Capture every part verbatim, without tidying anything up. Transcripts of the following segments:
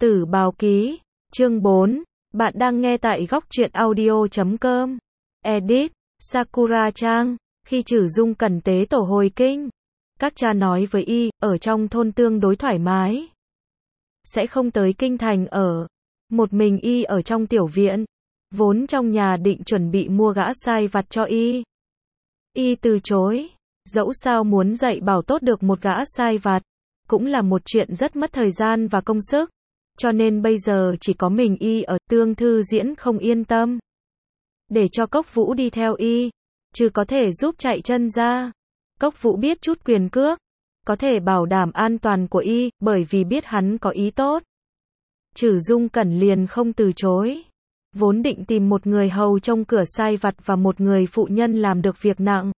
Tử Bào Ký, chương bốn. Bạn đang nghe tại góc truyện audio chấm com. Edit, Sakura Trang. Khi Trử Dung cần tế tổ hồi kinh, các cha nói với y, ở trong thôn tương đối thoải mái. Sẽ không tới kinh thành ở. Một mình y ở trong tiểu viện. Vốn trong nhà định chuẩn bị mua gã sai vặt cho y. Y từ chối. Dẫu sao muốn dạy bảo tốt được một gã sai vặt, cũng là một chuyện rất mất thời gian và công sức. Cho nên bây giờ chỉ có mình y ở. Tương Thư Diễn không yên tâm. Để cho Cốc Vũ đi theo y, chứ có thể giúp chạy chân ra. Cốc Vũ biết chút quyền cước, có thể bảo đảm an toàn của y, bởi vì biết hắn có ý tốt. Trử Dung Cẩn liền không từ chối. Vốn định tìm một người hầu trông cửa sai vặt và một người phụ nhân làm được việc nặng.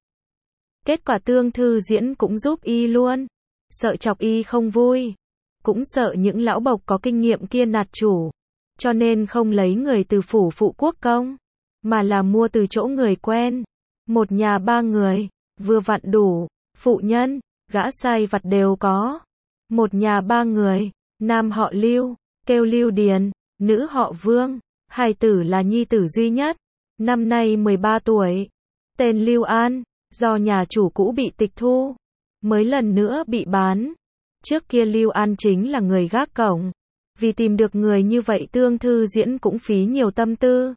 Kết quả Tương Thư Diễn cũng giúp y luôn. Sợ chọc y không vui. Cũng sợ những lão bộc có kinh nghiệm kia nạt chủ. Cho nên không lấy người từ phủ phụ quốc công, mà là mua từ chỗ người quen. Một nhà ba người, vừa vặn đủ. Phụ nhân, gã sai vặt đều có. Một nhà ba người, nam họ Lưu, kêu Lưu Điền, nữ họ Vương. Hài tử là nhi tử duy nhất, năm nay mười ba tuổi. Tên Lưu An, do nhà chủ cũ bị tịch thu, mới lần nữa bị bán. Trước kia Lưu An chính là người gác cổng. Vì tìm được người như vậy Tương Thư Diễn cũng phí nhiều tâm tư.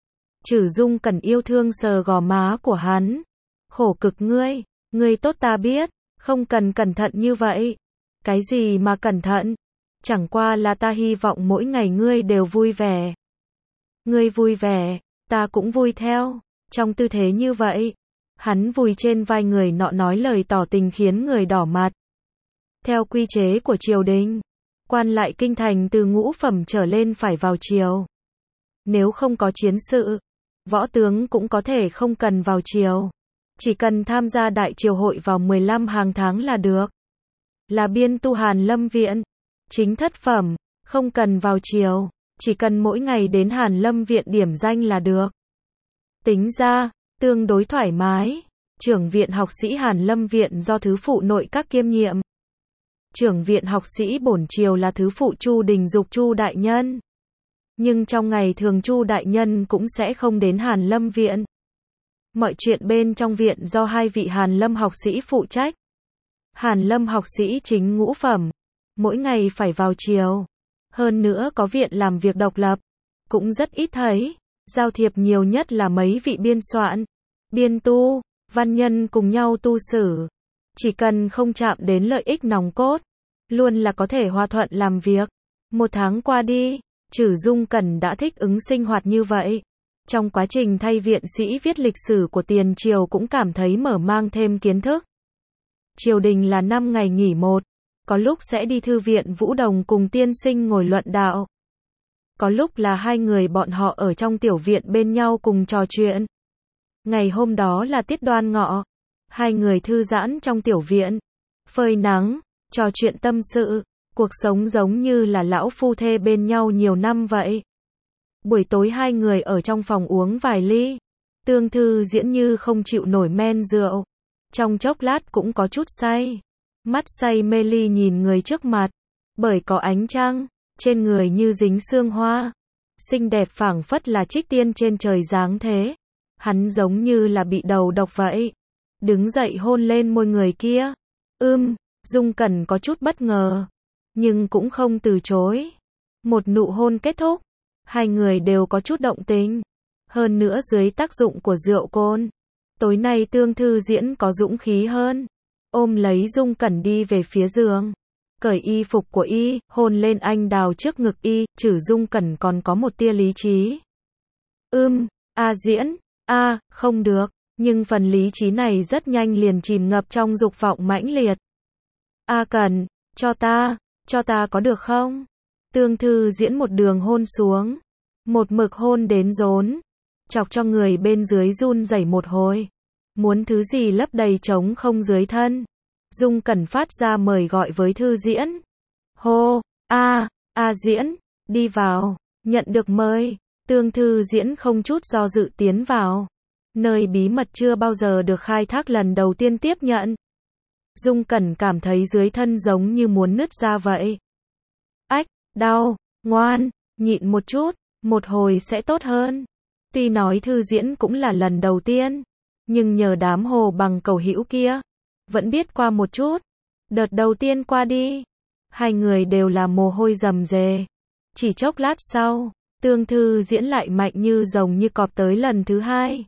Trử Dung Cẩn yêu thương sờ gò má của hắn. Khổ cực ngươi, ngươi tốt ta biết, không cần cẩn thận như vậy. Cái gì mà cẩn thận? Chẳng qua là ta hy vọng mỗi ngày ngươi đều vui vẻ. Ngươi vui vẻ, ta cũng vui theo. Trong tư thế như vậy, hắn vùi trên vai người nọ nói lời tỏ tình khiến người đỏ mặt. Theo quy chế của triều đình, quan lại kinh thành từ ngũ phẩm trở lên phải vào triều. Nếu không có chiến sự, võ tướng cũng có thể không cần vào triều. Chỉ cần tham gia đại triều hội vào mười lăm hàng tháng là được. Là biên tu Hàn Lâm Viện, chính thất phẩm, không cần vào triều. Chỉ cần mỗi ngày đến Hàn Lâm Viện điểm danh là được. Tính ra, tương đối thoải mái. Trưởng viện học sĩ Hàn Lâm Viện do thứ phụ nội các kiêm nhiệm. Trưởng viện học sĩ bổn triều là thứ phụ Chu Đình Dục Chu đại nhân. Nhưng trong ngày thường Chu đại nhân cũng sẽ không đến Hàn Lâm Viện. Mọi chuyện bên trong viện do hai vị Hàn Lâm học sĩ phụ trách. Hàn Lâm học sĩ chính ngũ phẩm, mỗi ngày phải vào triều. Hơn nữa có viện làm việc độc lập, cũng rất ít thấy. Giao thiệp nhiều nhất là mấy vị biên soạn, biên tu, văn nhân cùng nhau tu sử. Chỉ cần không chạm đến lợi ích nòng cốt, luôn là có thể hòa thuận làm việc. Một tháng qua đi, Trử Dung Cẩn đã thích ứng sinh hoạt như vậy. Trong quá trình thay viện sĩ viết lịch sử của tiền triều cũng cảm thấy mở mang thêm kiến thức. Triều đình là năm ngày nghỉ một. Có lúc sẽ đi thư viện Vũ Đồng cùng tiên sinh ngồi luận đạo. Có lúc là hai người bọn họ ở trong tiểu viện bên nhau cùng trò chuyện. Ngày hôm đó là tiết Đoan Ngọ. Hai người thư giãn trong tiểu viện, phơi nắng, trò chuyện tâm sự, cuộc sống giống như là lão phu thê bên nhau nhiều năm vậy. Buổi tối hai người ở trong phòng uống vài ly. Tương Thư Diễn như không chịu nổi men rượu. Trong chốc lát cũng có chút say. Mắt say mê ly nhìn người trước mặt. Bởi có ánh trăng, trên người như dính sương hoa. Xinh đẹp phảng phất là trích tiên trên trời dáng thế. Hắn giống như là bị đầu độc vậy. Đứng dậy hôn lên môi người kia. Ưm, Dung Cẩn có chút bất ngờ. Nhưng cũng không từ chối. Một nụ hôn kết thúc. Hai người đều có chút động tình. Hơn nữa dưới tác dụng của rượu cồn. Tối nay Tương Thư Diễn có dũng khí hơn. Ôm lấy Dung Cẩn đi về phía giường. Cởi y phục của y, hôn lên anh đào trước ngực y. Trử Dung Cẩn còn có một tia lý trí. Ưm, a Diễn, a, không được. Nhưng phần lý trí này rất nhanh liền chìm ngập trong dục vọng mãnh liệt. A Cẩn, cho ta, cho ta có được không? Tương Thư Diễn một đường hôn xuống. Một mực hôn đến rốn. Chọc cho người bên dưới run rẩy một hồi. Muốn thứ gì lấp đầy trống không dưới thân. Dung Cẩn phát ra mời gọi với Thư Diễn. Hô, a, a Diễn, đi vào. Nhận được mời, Tương Thư Diễn không chút do dự tiến vào. Nơi bí mật chưa bao giờ được khai thác lần đầu tiên tiếp nhận. Dung Cẩn cảm thấy dưới thân giống như muốn nứt ra vậy. Ách, đau, Ngoan, nhịn một chút, một hồi sẽ tốt hơn. Tuy nói thư diễn cũng là lần đầu tiên, nhưng nhờ đám hồ bằng cầu hữu kia, vẫn biết qua một chút. Đợt đầu tiên qua đi, hai người đều là mồ hôi rầm rề. Chỉ chốc lát sau, Tương Thư diễn lại mạnh như rồng như cọp tới lần thứ hai.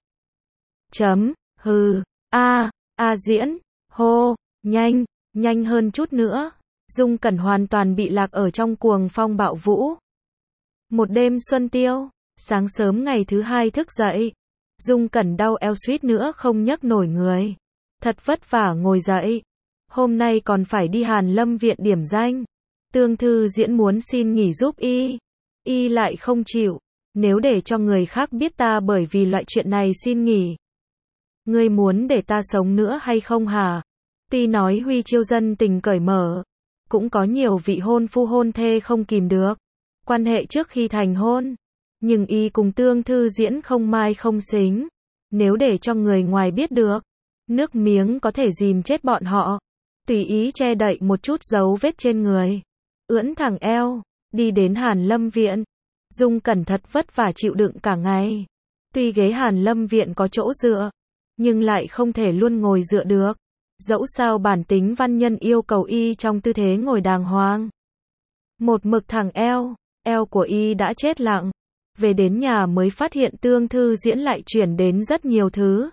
Chấm, hừ, a, a diễn, hô, nhanh, nhanh hơn chút nữa. Dung Cẩn hoàn toàn bị lạc ở trong cuồng phong bạo vũ. Một đêm xuân tiêu, sáng sớm ngày thứ hai thức dậy, Dung Cẩn đau eo suýt nữa không nhấc nổi người. Thật vất vả ngồi dậy. Hôm nay còn phải đi Hàn Lâm viện điểm danh. Tương Thư diễn muốn xin nghỉ giúp y. Y lại không chịu. Nếu để cho người khác biết ta bởi vì loại chuyện này xin nghỉ. Ngươi muốn để ta sống nữa hay không hả? Tuy nói Huy Chiêu dân tình cởi mở, cũng có nhiều vị hôn phu hôn thê không kìm được quan hệ trước khi thành hôn, nhưng y cùng Tương Thư diễn không mai không xính. Nếu để cho người ngoài biết được, nước miếng có thể dìm chết bọn họ. Tùy ý che đậy một chút dấu vết trên người, ưỡn thẳng eo, đi đến Hàn Lâm viện. Dung Cẩn thật vất vả chịu đựng cả ngày. Tuy ghế Hàn Lâm viện có chỗ dựa, nhưng lại không thể luôn ngồi dựa được. Dẫu sao bản tính văn nhân yêu cầu y trong tư thế ngồi đàng hoàng. Một mực thẳng eo, eo của y đã chết lặng. Về đến nhà mới phát hiện Tương Thư diễn lại chuyển đến rất nhiều thứ.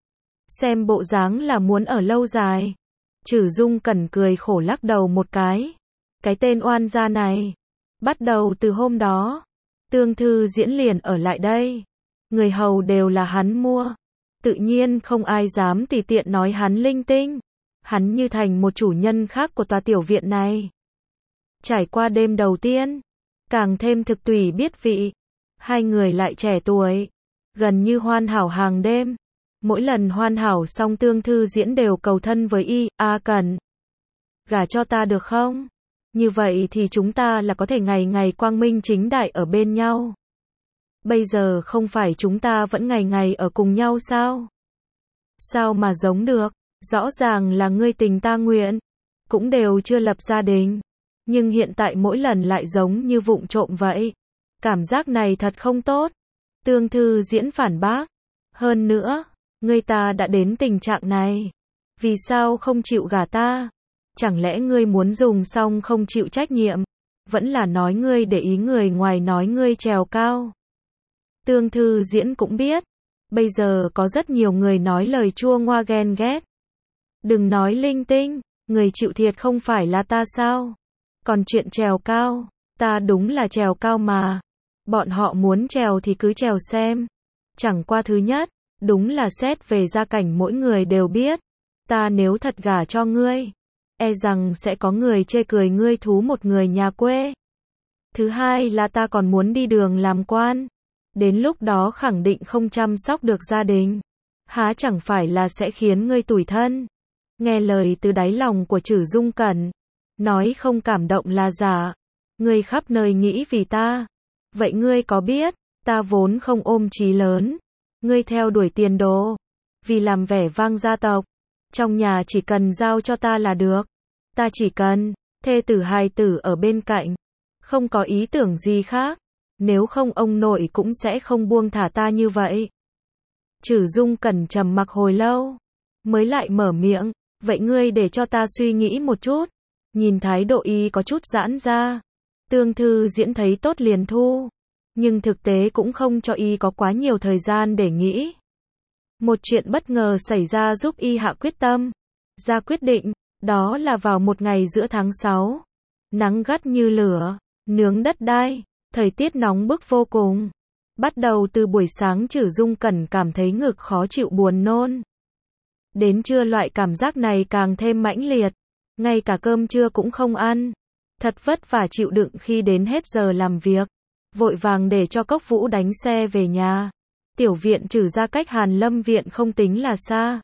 Xem bộ dáng là muốn ở lâu dài. Trừ Dung Cẩn cười khổ lắc đầu một cái. Cái tên oan gia này. Bắt đầu từ hôm đó, Tương Thư diễn liền ở lại đây. Người hầu đều là hắn mua. Tự nhiên không ai dám tùy tiện nói hắn linh tinh. Hắn như thành một chủ nhân khác của tòa tiểu viện này. Trải qua đêm đầu tiên, càng thêm thực tùy biết vị. Hai người lại trẻ tuổi, gần như hoàn hảo hàng đêm. Mỗi lần hoàn hảo xong Tương Thư diễn đều cầu thân với y. A Cẩn, gả cho ta được không? Như vậy thì chúng ta là có thể ngày ngày quang minh chính đại ở bên nhau. Bây giờ không phải chúng ta vẫn ngày ngày ở cùng nhau sao? Sao mà giống được? Rõ ràng là ngươi tình ta nguyện. Cũng đều chưa lập gia đình. Nhưng hiện tại mỗi lần lại giống như vụng trộm vậy. Cảm giác này thật không tốt. Tương Thư diễn phản bác. Hơn nữa, ngươi ta đã đến tình trạng này. Vì sao không chịu gả ta? Chẳng lẽ ngươi muốn dùng xong không chịu trách nhiệm? Vẫn là nói ngươi để ý người ngoài nói ngươi trèo cao. Tương Thư diễn cũng biết. Bây giờ có rất nhiều người nói lời chua ngoa ghen ghét. Đừng nói linh tinh. Người chịu thiệt không phải là ta sao? Còn chuyện trèo cao, ta đúng là trèo cao mà. Bọn họ muốn trèo thì cứ trèo xem. Chẳng qua thứ nhất, đúng là xét về gia cảnh mỗi người đều biết. Ta nếu thật gả cho ngươi, e rằng sẽ có người chê cười ngươi thú một người nhà quê. Thứ hai là ta còn muốn đi đường làm quan. Đến lúc đó khẳng định không chăm sóc được gia đình. Há chẳng phải là sẽ khiến ngươi tủi thân. Nghe lời từ đáy lòng của Trử Dung Cẩn. Nói không cảm động là giả. Ngươi khắp nơi nghĩ vì ta. Vậy ngươi có biết, ta vốn không ôm chí lớn. Ngươi theo đuổi tiền đồ. Vì làm vẻ vang gia tộc. Trong nhà chỉ cần giao cho ta là được. Ta chỉ cần, thê tử hài tử ở bên cạnh. Không có ý tưởng gì khác. Nếu không ông nội cũng sẽ không buông thả ta như vậy. Trử Dung Cẩn trầm mặc hồi lâu. Mới lại mở miệng. Vậy ngươi để cho ta suy nghĩ một chút. Nhìn thái độ y có chút giãn ra. Tương Thư diễn thấy tốt liền thu. Nhưng thực tế cũng không cho y có quá nhiều thời gian để nghĩ. Một chuyện bất ngờ xảy ra giúp y hạ quyết tâm. Ra quyết định. Đó là vào một ngày giữa tháng sáu. Nắng gắt như lửa. Nướng đất đai. Thời tiết nóng bức vô cùng. Bắt đầu từ buổi sáng Trử Dung Cẩn cảm thấy ngực khó chịu buồn nôn. Đến trưa loại cảm giác này càng thêm mãnh liệt. Ngay cả cơm trưa cũng không ăn. Thật vất vả chịu đựng khi đến hết giờ làm việc. Vội vàng để cho Cốc Vũ đánh xe về nhà. Tiểu viện Trử ra cách Hàn Lâm viện không tính là xa.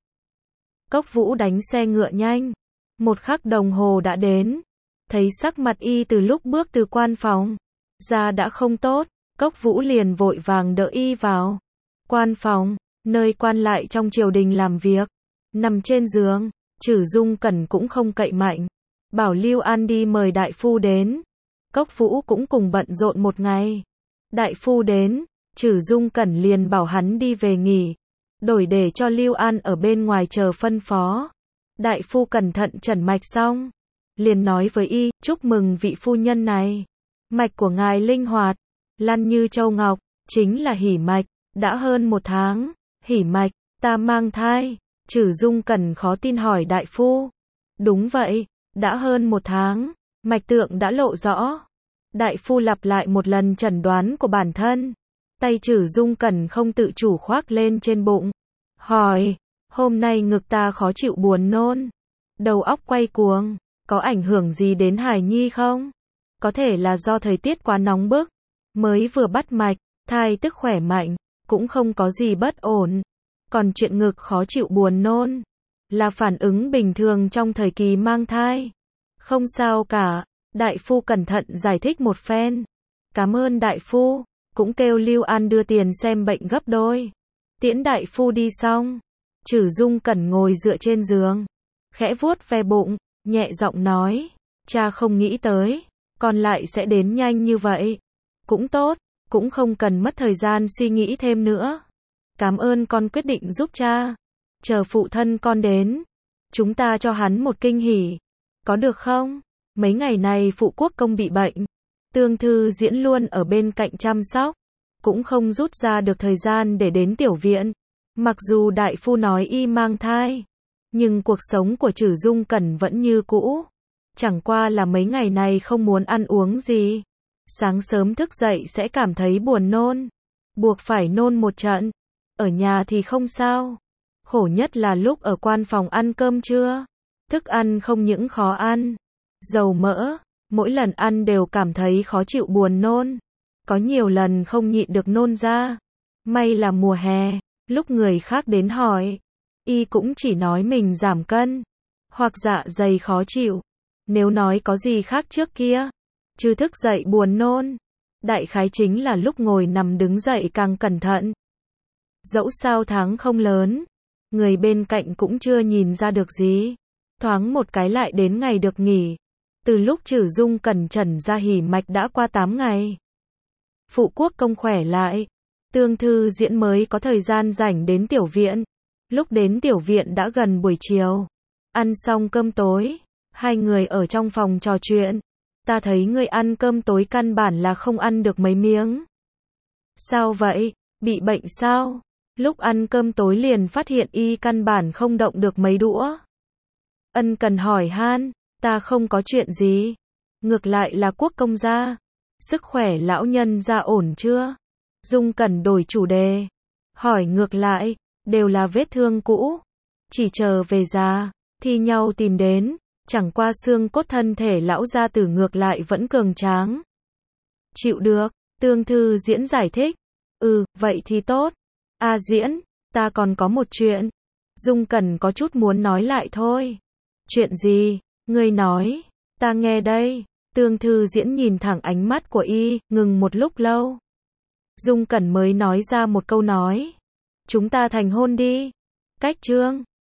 Cốc Vũ đánh xe ngựa nhanh. Một khắc đồng hồ đã đến. Thấy sắc mặt y từ lúc bước từ quan phòng ra đã không tốt. Cốc Vũ liền vội vàng đỡ y vào quan phòng, nơi quan lại trong triều đình làm việc. Nằm trên giường, Trử Dung Cẩn cũng không cậy mạnh. Bảo Lưu An đi mời đại phu đến. Cốc Vũ cũng cùng bận rộn một ngày. Đại phu đến, Trử Dung Cẩn liền bảo hắn đi về nghỉ, đổi để cho Lưu An ở bên ngoài chờ phân phó. Đại phu cẩn thận trần mạch xong, liền nói với y, chúc mừng vị phu nhân này. Mạch của ngài linh hoạt, lăn như châu ngọc, chính là hỉ mạch, đã hơn một tháng. Hỉ mạch, ta mang thai. Trử Dung Cẩn khó tin hỏi đại phu. Đúng vậy, đã hơn một tháng, mạch tượng đã lộ rõ. Đại phu lặp lại một lần chẩn đoán của bản thân. Tay Trử Dung Cẩn không tự chủ khoác lên trên bụng. Hỏi, hôm nay ngực ta khó chịu buồn nôn, đầu óc quay cuồng, có ảnh hưởng gì đến hài nhi không? Có thể là do thời tiết quá nóng bức, mới vừa bắt mạch, thai tức khỏe mạnh, cũng không có gì bất ổn. Còn chuyện ngực khó chịu buồn nôn, là phản ứng bình thường trong thời kỳ mang thai. Không sao cả, đại phu cẩn thận giải thích một phen. Cảm ơn đại phu, cũng kêu Lưu An đưa tiền xem bệnh gấp đôi. Tiễn đại phu đi xong, Trử Dung Cẩn ngồi dựa trên giường, khẽ vuốt ve bụng, nhẹ giọng nói, cha không nghĩ tới, con lại sẽ đến nhanh như vậy. Cũng tốt, cũng không cần mất thời gian suy nghĩ thêm nữa. Cảm ơn con quyết định giúp cha. Chờ phụ thân con đến, chúng ta cho hắn một kinh hỉ. Có được không? Mấy ngày này phụ quốc công bị bệnh, Tương Thư Diễn luôn ở bên cạnh chăm sóc, cũng không rút ra được thời gian để đến tiểu viện. Mặc dù đại phu nói y mang thai, nhưng cuộc sống của Trử Dung Cẩn vẫn như cũ. Chẳng qua là mấy ngày này không muốn ăn uống gì. Sáng sớm thức dậy sẽ cảm thấy buồn nôn, buộc phải nôn một trận. Ở nhà thì không sao. Khổ nhất là lúc ở quan phòng ăn cơm trưa. Thức ăn không những khó ăn, dầu mỡ, mỗi lần ăn đều cảm thấy khó chịu buồn nôn. Có nhiều lần không nhịn được nôn ra. May là mùa hè, lúc người khác đến hỏi, y cũng chỉ nói mình giảm cân, hoặc dạ dày khó chịu. Nếu nói có gì khác trước kia, chứ thức dậy buồn nôn, đại khái chính là lúc ngồi nằm đứng dậy càng cẩn thận. Dẫu sao tháng không lớn, người bên cạnh cũng chưa nhìn ra được gì. Thoáng một cái lại đến ngày được nghỉ. Từ lúc Trử Dung Cẩn trần ra hỉ mạch đã qua tám ngày. Phụ quốc công khỏe lại, Tương Thư Diễn mới có thời gian rảnh đến tiểu viện. Lúc đến tiểu viện đã gần buổi chiều. Ăn xong cơm tối, hai người ở trong phòng trò chuyện. Ta thấy người ăn cơm tối căn bản là không ăn được mấy miếng. Sao vậy? Bị bệnh sao? Lúc ăn cơm tối liền phát hiện y căn bản không động được mấy đũa. Ân cần hỏi han, ta không có chuyện gì. Ngược lại là quốc công gia. Sức khỏe lão nhân gia ổn chưa? Dung Cẩn đổi chủ đề. Hỏi ngược lại, đều là vết thương cũ. Chỉ chờ về già, thi nhau tìm đến. Chẳng qua xương cốt thân thể lão gia tử ngược lại vẫn cường tráng. Chịu được, Tương Thư Diễn giải thích. Ừ, vậy thì tốt. A Diễn, ta còn có một chuyện. Dung Cẩn có chút muốn nói lại thôi. Chuyện gì? Ngươi nói, ta nghe đây. Tương Thư Diễn nhìn thẳng ánh mắt của y, ngừng một lúc lâu. Dung Cẩn mới nói ra một câu nói. Chúng ta thành hôn đi. Cách trương.